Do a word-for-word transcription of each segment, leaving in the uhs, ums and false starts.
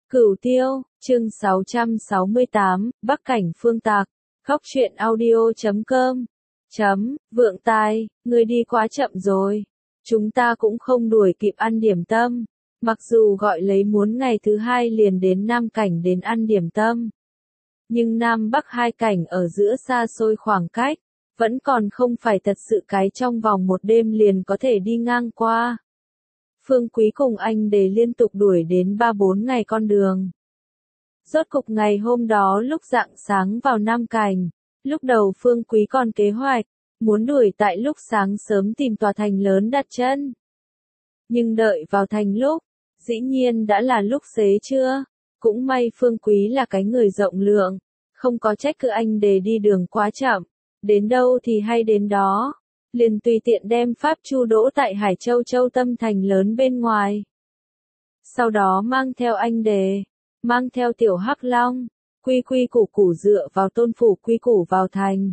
Cửu Tiêu, chương sáu trăm sáu mươi tám, Bắc Cảnh Phương Tạc, Khóc Chuyện Audio chấm com. Chấm, Vượng Tai, ngươi đi quá chậm rồi. Chúng ta cũng không đuổi kịp ăn điểm tâm. Mặc dù gọi lấy muốn ngày thứ hai liền đến Nam Cảnh đến ăn điểm tâm. Nhưng Nam Bắc hai cảnh ở giữa xa xôi khoảng cách, vẫn còn không phải thật sự cái trong vòng một đêm liền có thể đi ngang qua. Phương Quý cùng anh để liên tục đuổi đến ba bốn ngày con đường. Rốt cục ngày hôm đó lúc rạng sáng vào Nam Cảnh, lúc đầu Phương Quý còn kế hoạch, muốn đuổi tại lúc sáng sớm tìm tòa thành lớn đặt chân. Nhưng đợi vào thành lúc, dĩ nhiên đã là lúc xế trưa, cũng may Phương Quý là cái người rộng lượng, không có trách cứ anh để đi đường quá chậm, đến đâu thì hay đến đó. Liền tùy tiện đem pháp chu đỗ tại Hải Châu Châu Tâm thành lớn bên ngoài. Sau đó mang theo anh đề, mang theo tiểu Hắc Long, quy quy củ củ dựa vào tôn phủ quy củ vào thành.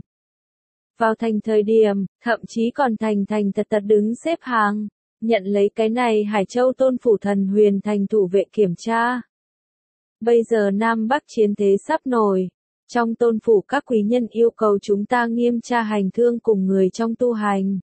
Vào thành thời điểm, thậm chí còn thành thành thật thật đứng xếp hàng, nhận lấy cái này Hải Châu tôn phủ thần huyền thành thủ vệ kiểm tra. Bây giờ Nam Bắc chiến thế sắp nổi. Trong tôn phủ các quý nhân yêu cầu chúng ta nghiêm tra hành thương cùng người trong tu hành.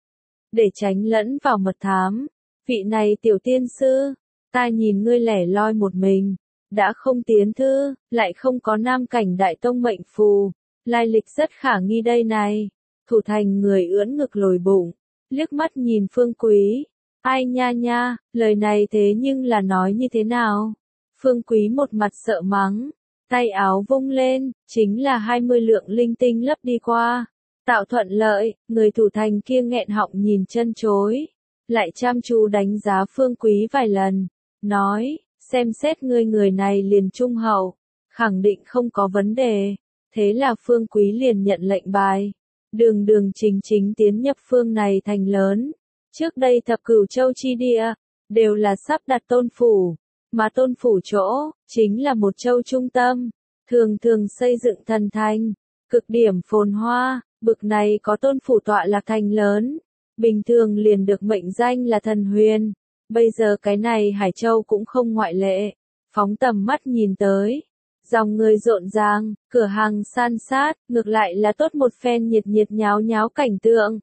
Để tránh lẫn vào mật thám. Vị này tiểu tiên sư, ta nhìn ngươi lẻ loi một mình, đã không tiến thư, lại không có Nam Cảnh đại tông mệnh phù, lai lịch rất khả nghi đây này. Thủ thành người ưỡn ngực lồi bụng, liếc mắt nhìn Phương Quý. Ai nha nha, lời này thế nhưng là nói như thế nào? Phương Quý một mặt sợ mắng. Tay áo vung lên, chính là hai mươi lượng linh tinh lấp đi qua. Tạo thuận lợi, người thủ thành kia nghẹn họng nhìn chân chối. Lại chăm chú đánh giá Phương Quý vài lần. Nói, xem xét ngươi người này liền trung hậu. Khẳng định không có vấn đề. Thế là Phương Quý liền nhận lệnh bài. Đường đường chính chính tiến nhập phương này thành lớn. Trước đây thập cửu châu chi địa, đều là sắp đặt tôn phủ. Mà tôn phủ chỗ, chính là một châu trung tâm, thường thường xây dựng thần thành, cực điểm phồn hoa, bực này có tôn phủ tọa lạc thành lớn, bình thường liền được mệnh danh là thần huyền, bây giờ cái này Hải Châu cũng không ngoại lệ, phóng tầm mắt nhìn tới, dòng người rộn ràng, cửa hàng san sát, ngược lại là tốt một phen nhiệt nhiệt nháo nháo cảnh tượng.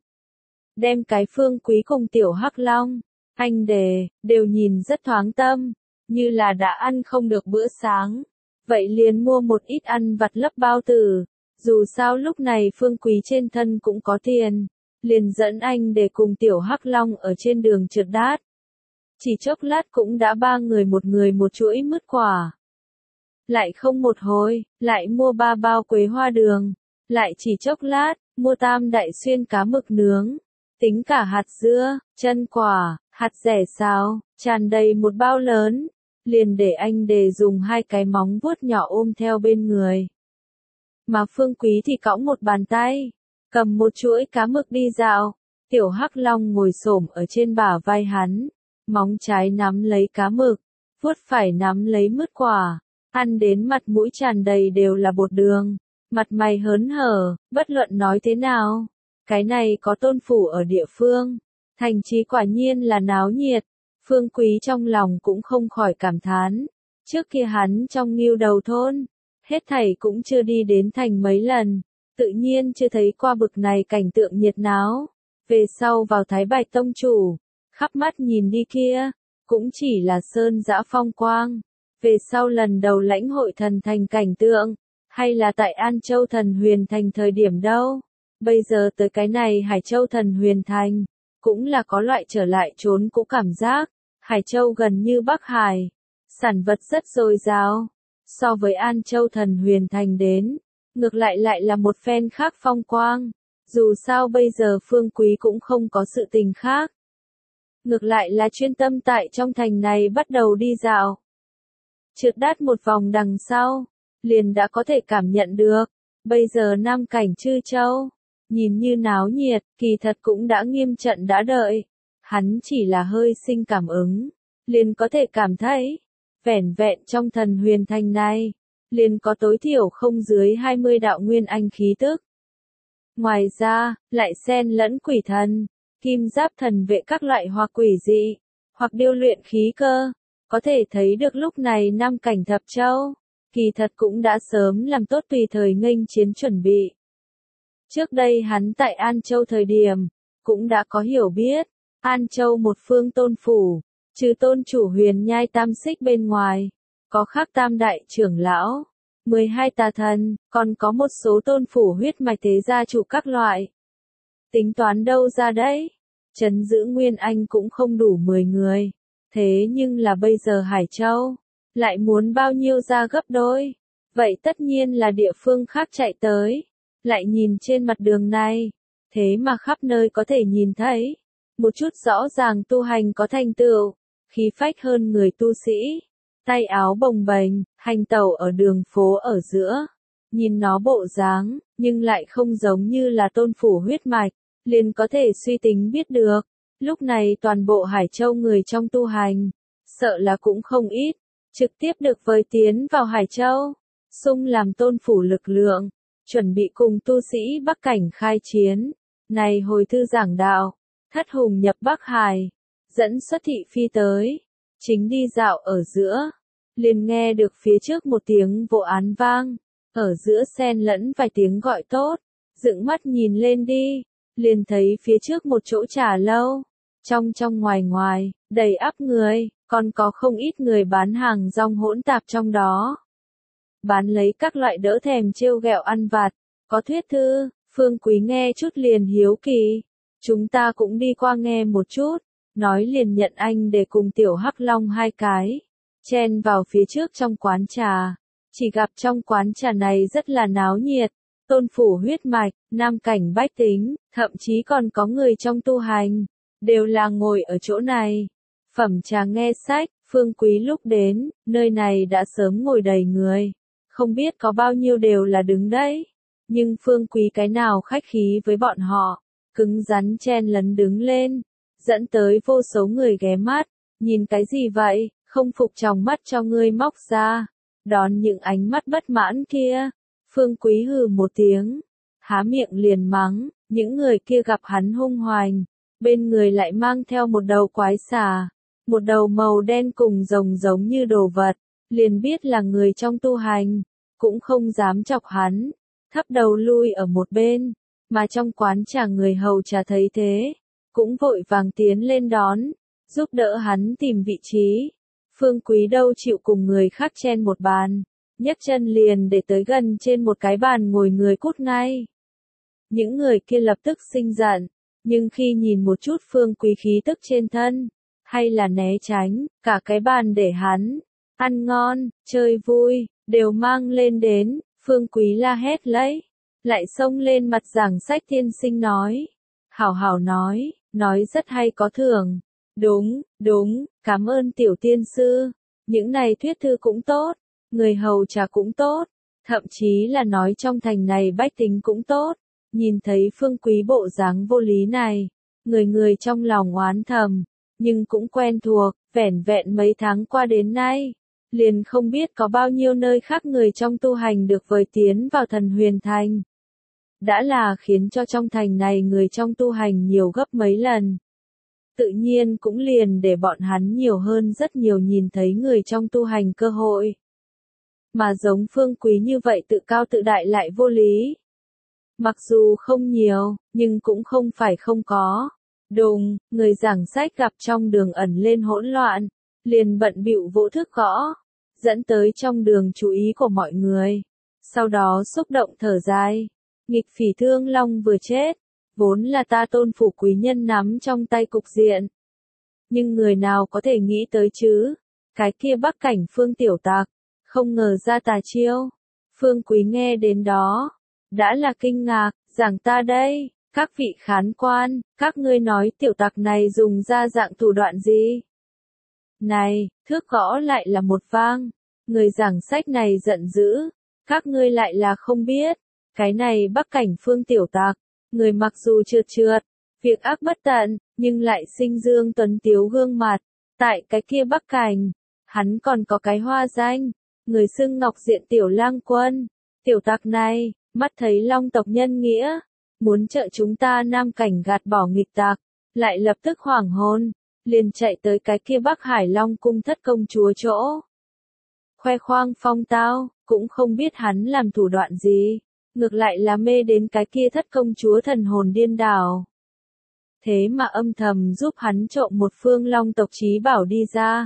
Đem cái Phương Quý cùng tiểu Hắc Long, anh đề, đều nhìn rất thoáng tâm. Như là đã ăn không được bữa sáng, vậy liền mua một ít ăn vặt lấp bao tử, dù sao lúc này Phương Quý trên thân cũng có tiền, liền dẫn anh để cùng tiểu Hắc Long ở trên đường trượt đát. Chỉ chốc lát cũng đã ba người một người một chuỗi mứt quả. Lại không một hồi, lại mua ba bao quế hoa đường, lại chỉ chốc lát, mua tam đại xuyên cá mực nướng, tính cả hạt dưa, chân quả, hạt rẻ xào, tràn đầy một bao lớn. Liền để anh đề dùng hai cái móng vuốt nhỏ ôm theo bên người. Mà Phương Quý thì cõng một bàn tay, cầm một chuỗi cá mực đi dạo, tiểu Hắc Long ngồi xổm ở trên bả vai hắn, móng trái nắm lấy cá mực, vuốt phải nắm lấy mứt quả, ăn đến mặt mũi tràn đầy đều là bột đường, mặt mày hớn hở, bất luận nói thế nào, cái này có tôn phủ ở địa phương, thành trí quả nhiên là náo nhiệt. Phương Quý trong lòng cũng không khỏi cảm thán, trước kia hắn trong Ngưu Đầu thôn, hết thảy cũng chưa đi đến thành mấy lần, tự nhiên chưa thấy qua bực này cảnh tượng nhiệt náo, về sau vào Thái Bạch Tông chủ, khắp mắt nhìn đi kia, cũng chỉ là sơn dã phong quang, về sau lần đầu lãnh hội thần thành cảnh tượng, hay là tại An Châu thần huyền thành thời điểm đâu, bây giờ tới cái này Hải Châu thần huyền thành. Cũng là có loại trở lại trốn cũ cảm giác, Hải Châu gần như Bắc Hải, sản vật rất dồi dào, so với An Châu thần huyền thành đến, ngược lại lại là một phen khác phong quang, dù sao bây giờ Phương Quý cũng không có sự tình khác. Ngược lại là chuyên tâm tại trong thành này bắt đầu đi dạo. Trượt đát một vòng đằng sau, liền đã có thể cảm nhận được, bây giờ Nam Cảnh Trư Châu. Nhìn như náo nhiệt, kỳ thật cũng đã nghiêm trận đã đợi. Hắn chỉ là hơi sinh cảm ứng, liền có thể cảm thấy, vẻn vẹn trong thần huyền thành này, liền có tối thiểu không dưới hai mươi đạo nguyên anh khí tức. Ngoài ra, lại xen lẫn quỷ thần, kim giáp thần vệ các loại hoặc quỷ dị, hoặc điêu luyện khí cơ, Có thể thấy được lúc này Nam Cảnh Thập Châu, kỳ thật cũng đã sớm làm tốt tùy thời nghênh chiến chuẩn bị. Trước đây hắn tại An Châu thời điểm, cũng đã có hiểu biết, An Châu một phương tôn phủ, trừ tôn chủ Huyền Nhai Tam Xích bên ngoài, có khác tam đại trưởng lão, mười hai tà thần, còn có một số tôn phủ huyết mạch thế gia chủ các loại. Tính toán đâu ra đấy? Trấn giữ Nguyên Anh cũng không đủ mười người, thế nhưng là bây giờ Hải Châu, lại muốn bao nhiêu ra gấp đôi, vậy tất nhiên là địa phương khác chạy tới. Lại nhìn trên mặt đường này, thế mà khắp nơi có thể nhìn thấy, một chút rõ ràng tu hành có thành tựu, khí phách hơn người tu sĩ, tay áo bồng bềnh, hành tẩu ở đường phố ở giữa, nhìn nó bộ dáng, nhưng lại không giống như là tôn phủ huyết mạch, liền có thể suy tính biết được, lúc này toàn bộ Hải Châu người trong tu hành, sợ là cũng không ít, trực tiếp được vời tiến vào Hải Châu, xung làm tôn phủ lực lượng. Chuẩn bị cùng tu sĩ Bắc Cảnh khai chiến, này hồi thư giảng đạo, thất hùng nhập Bắc Hải, dẫn xuất thị phi tới, chính đi dạo ở giữa, liền nghe được phía trước một tiếng vỗ án vang, ở giữa xen lẫn vài tiếng gọi tốt, dựng mắt nhìn lên đi, liền thấy phía trước một chỗ trà lâu, trong trong ngoài ngoài, đầy ắp người, còn có không ít người bán hàng rong hỗn tạp trong đó. Bán lấy các loại đỡ thèm trêu ghẹo ăn vặt, có thuyết thư, Phương Quý nghe chút liền hiếu kỳ, chúng ta cũng đi qua nghe một chút, nói liền nhận anh để cùng tiểu Hắc Long hai cái, chen vào phía trước trong quán trà, chỉ gặp trong quán trà này rất là náo nhiệt, tôn phủ huyết mạch, nam cảnh bách tính, thậm chí còn có người trong tu hành, đều là ngồi ở chỗ này, phẩm trà nghe sách, Phương Quý lúc đến, nơi này đã sớm ngồi đầy người. Không biết có bao nhiêu đều là đứng đấy, nhưng Phương Quý cái nào khách khí với bọn họ, cứng rắn chen lấn đứng lên, dẫn tới vô số người ghé mắt, nhìn cái gì vậy, không phục tròng mắt cho ngươi móc ra, đón những ánh mắt bất mãn kia, Phương Quý hừ một tiếng, há miệng liền mắng, những người kia gặp hắn hung hoành, bên người lại mang theo một đầu quái xà, một đầu màu đen cùng rồng giống như đồ vật. Liền biết là người trong tu hành, cũng không dám chọc hắn, thấp đầu lui ở một bên, mà trong quán trà người hầu trà thấy thế, cũng vội vàng tiến lên đón, giúp đỡ hắn tìm vị trí. Phương Quý đâu chịu cùng người khác chen một bàn, nhấc chân liền để tới gần trên một cái bàn ngồi người cút ngay. Những người kia lập tức sinh giận, nhưng khi nhìn một chút Phương Quý khí tức trên thân, hay là né tránh, cả cái bàn để hắn ăn ngon, chơi vui, đều mang lên đến, Phương Quý la hét lấy, lại xông lên mặt giảng sách tiên sinh nói, hảo hảo nói, nói rất hay có thưởng, đúng, đúng, cảm ơn tiểu tiên sư, những này thuyết thư cũng tốt, người hầu trà cũng tốt, thậm chí là nói trong thành này bách tính cũng tốt, nhìn thấy Phương Quý bộ dáng vô lý này, người người trong lòng oán thầm, nhưng cũng quen thuộc, vẻn vẹn mấy tháng qua đến nay. Liền không biết có bao nhiêu nơi khác người trong tu hành được vời tiến vào thần huyền thành. Đã là khiến cho trong thành này người trong tu hành nhiều gấp mấy lần. Tự nhiên cũng liền để bọn hắn nhiều hơn rất nhiều nhìn thấy người trong tu hành cơ hội. Mà giống Phương Quý như vậy tự cao tự đại lại vô lý. Mặc dù không nhiều, nhưng cũng không phải không có. Đùng, người giảng sách gặp trong đường ẩn lên hỗn loạn, liền bận bịu vỗ thước gõ, dẫn tới trong đường chú ý của mọi người. Sau đó xúc động thở dài, nghịch phỉ Thương Long vừa chết, vốn là ta tôn phủ quý nhân nắm trong tay cục diện. Nhưng người nào có thể nghĩ tới chứ, cái kia Bắc Cảnh Phương tiểu tặc, không ngờ ra tà chiêu. Phương Quý nghe đến đó, đã là kinh ngạc, giảng ta đây, các vị khán quan, các ngươi nói tiểu tặc này dùng ra dạng thủ đoạn gì? Này, thước gõ lại là một vang, người giảng sách này giận dữ, các ngươi lại là không biết, cái này Bắc Cảnh Phương tiểu tặc, người mặc dù trượt trượt, việc ác bất tận, nhưng lại sinh dương tuấn tiếu gương mặt, tại cái kia Bắc Cảnh, hắn còn có cái hoa danh, người xưng ngọc diện tiểu lang quân, tiểu tặc này, mắt thấy Long tộc nhân nghĩa, muốn trợ chúng ta Nam Cảnh gạt bỏ nghịch tặc, lại lập tức hoảng hồn, liền chạy tới cái kia Bắc Hải Long cung thất công chúa chỗ. Khoe khoang phong tao, cũng không biết hắn làm thủ đoạn gì, ngược lại là mê đến cái kia thất công chúa thần hồn điên đảo. Thế mà âm thầm giúp hắn trộm một phương long tộc chí bảo đi ra.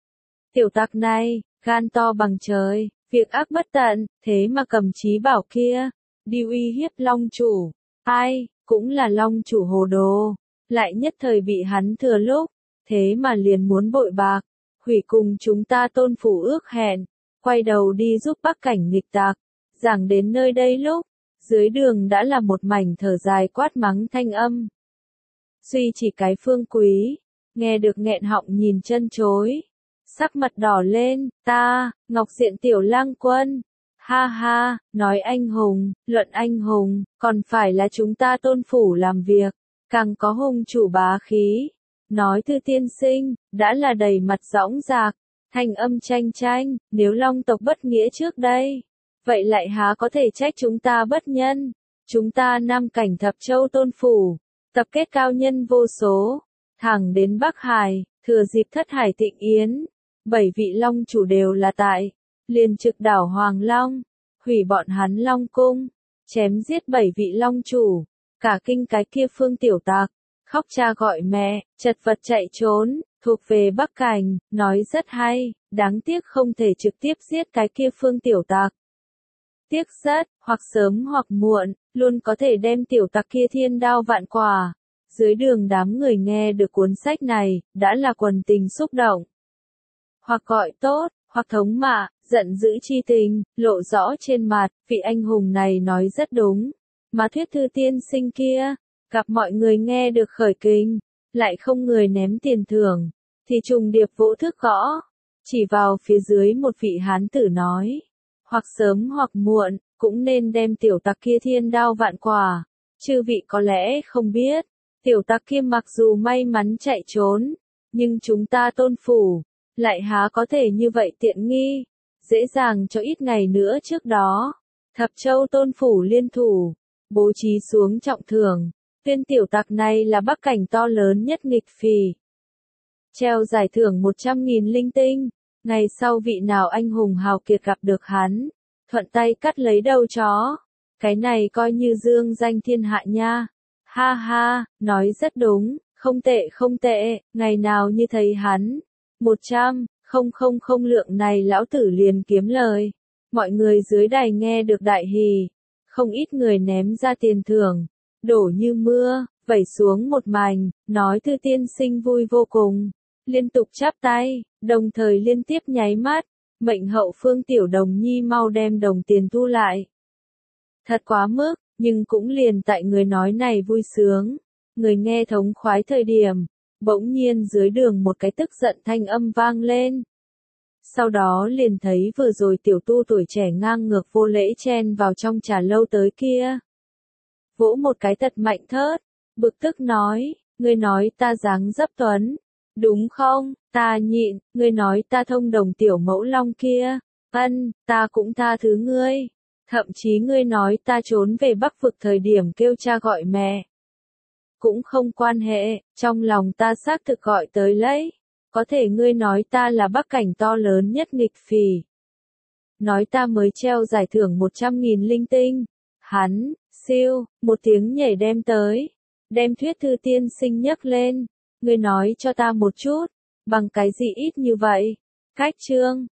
Tiểu tặc này, gan to bằng trời, việc ác bất tận, thế mà cầm chí bảo kia, đi uy hiếp long chủ. Ai, cũng là long chủ hồ đồ, lại nhất thời bị hắn thừa lúc, thế mà liền muốn bội bạc, hủy cùng chúng ta tôn phủ ước hẹn, quay đầu đi giúp Bắc Cảnh nghịch tặc. Giảng đến nơi đây lúc, dưới đường đã là một mảnh thở dài quát mắng thanh âm. Duy chỉ cái Phương Quý, nghe được nghẹn họng nhìn chân chối, sắc mặt đỏ lên, ta, Ngọc Diện tiểu lang quân, ha ha, nói anh hùng, luận anh hùng, còn phải là chúng ta tôn phủ làm việc, càng có hùng chủ bá khí. Nói Thư tiên sinh, đã là đầy mặt dõng dạc, thanh âm tranh tranh, nếu long tộc bất nghĩa trước đây, vậy lại há có thể trách chúng ta bất nhân. Chúng ta Nam Cảnh Thập Châu tôn phủ, tập kết cao nhân vô số, thẳng đến Bắc Hải, thừa dịp thất hải tịnh yến, bảy vị long chủ đều là tại, liền trực đảo Hoàng Long, hủy bọn hắn long cung, chém giết bảy vị long chủ, cả kinh cái kia Phương tiểu tặc, khóc cha gọi mẹ, chật vật chạy trốn, thuộc về Bắc Cảnh, nói rất hay, đáng tiếc không thể trực tiếp giết cái kia Phương tiểu tặc. Tiếc rất, hoặc sớm hoặc muộn, luôn có thể đem tiểu tặc kia thiên đao vạn quả. Dưới đường đám người nghe được cuốn sách này, đã là quần tình xúc động. Hoặc gọi tốt, hoặc thống mạ, giận dữ chi tình, lộ rõ trên mặt, vị anh hùng này nói rất đúng. Mà thuyết Thư tiên sinh kia, gặp mọi người nghe được khởi kinh, lại không người ném tiền thưởng, thì trùng điệp vỗ thức gõ, chỉ vào phía dưới một vị hán tử nói. Hoặc sớm hoặc muộn, cũng nên đem tiểu tặc kia thiên đao vạn quả. Chư vị có lẽ không biết, tiểu tặc kia mặc dù may mắn chạy trốn, nhưng chúng ta tôn phủ, lại há có thể như vậy tiện nghi, dễ dàng cho ít ngày nữa trước đó. Thập Châu tôn phủ liên thủ, bố trí xuống trọng thưởng, tuyên tiểu tặc này là Bắc Cảnh to lớn nhất nghịch phì. Treo giải thưởng một trăm nghìn linh tinh. Ngày sau vị nào anh hùng hào kiệt gặp được hắn, thuận tay cắt lấy đầu chó. Cái này coi như dương danh thiên hạ nha. Ha ha, nói rất đúng, không tệ không tệ, ngày nào như thấy hắn. Một trăm, không không không lượng này lão tử liền kiếm lời. Mọi người dưới đài nghe được đại hỉ, không ít người ném ra tiền thưởng, đổ như mưa, vẩy xuống một mảnh, nói Thư tiên sinh vui vô cùng. Liên tục chắp tay, đồng thời liên tiếp nháy mắt, mệnh hậu Phương tiểu đồng nhi mau đem đồng tiền thu lại. Thật quá mức, nhưng cũng liền tại người nói này vui sướng, người nghe thống khoái thời điểm, bỗng nhiên dưới đường một cái tức giận thanh âm vang lên. Sau đó liền thấy vừa rồi tiểu tu tuổi trẻ ngang ngược vô lễ chen vào trong trà lâu tới kia. Vỗ một cái thật mạnh thớt, bực tức nói, ngươi nói ta dáng dấp tuấn. Đúng không, ta nhịn, ngươi nói ta thông đồng tiểu mẫu long kia, ân, ta cũng tha thứ ngươi, thậm chí ngươi nói ta trốn về Bắc vực thời điểm kêu cha gọi mẹ. Cũng không quan hệ, trong lòng ta xác thực gọi tới lấy, có thể ngươi nói ta là Bắc Cảnh to lớn nhất nghịch phì. Nói ta mới treo giải thưởng một trăm nghìn linh tinh, hắn, siêu, một tiếng nhảy đem tới, đem thuyết Thư tiên sinh nhấc lên. Ngươi nói cho ta một chút, bằng cái gì ít như vậy? Cách chương,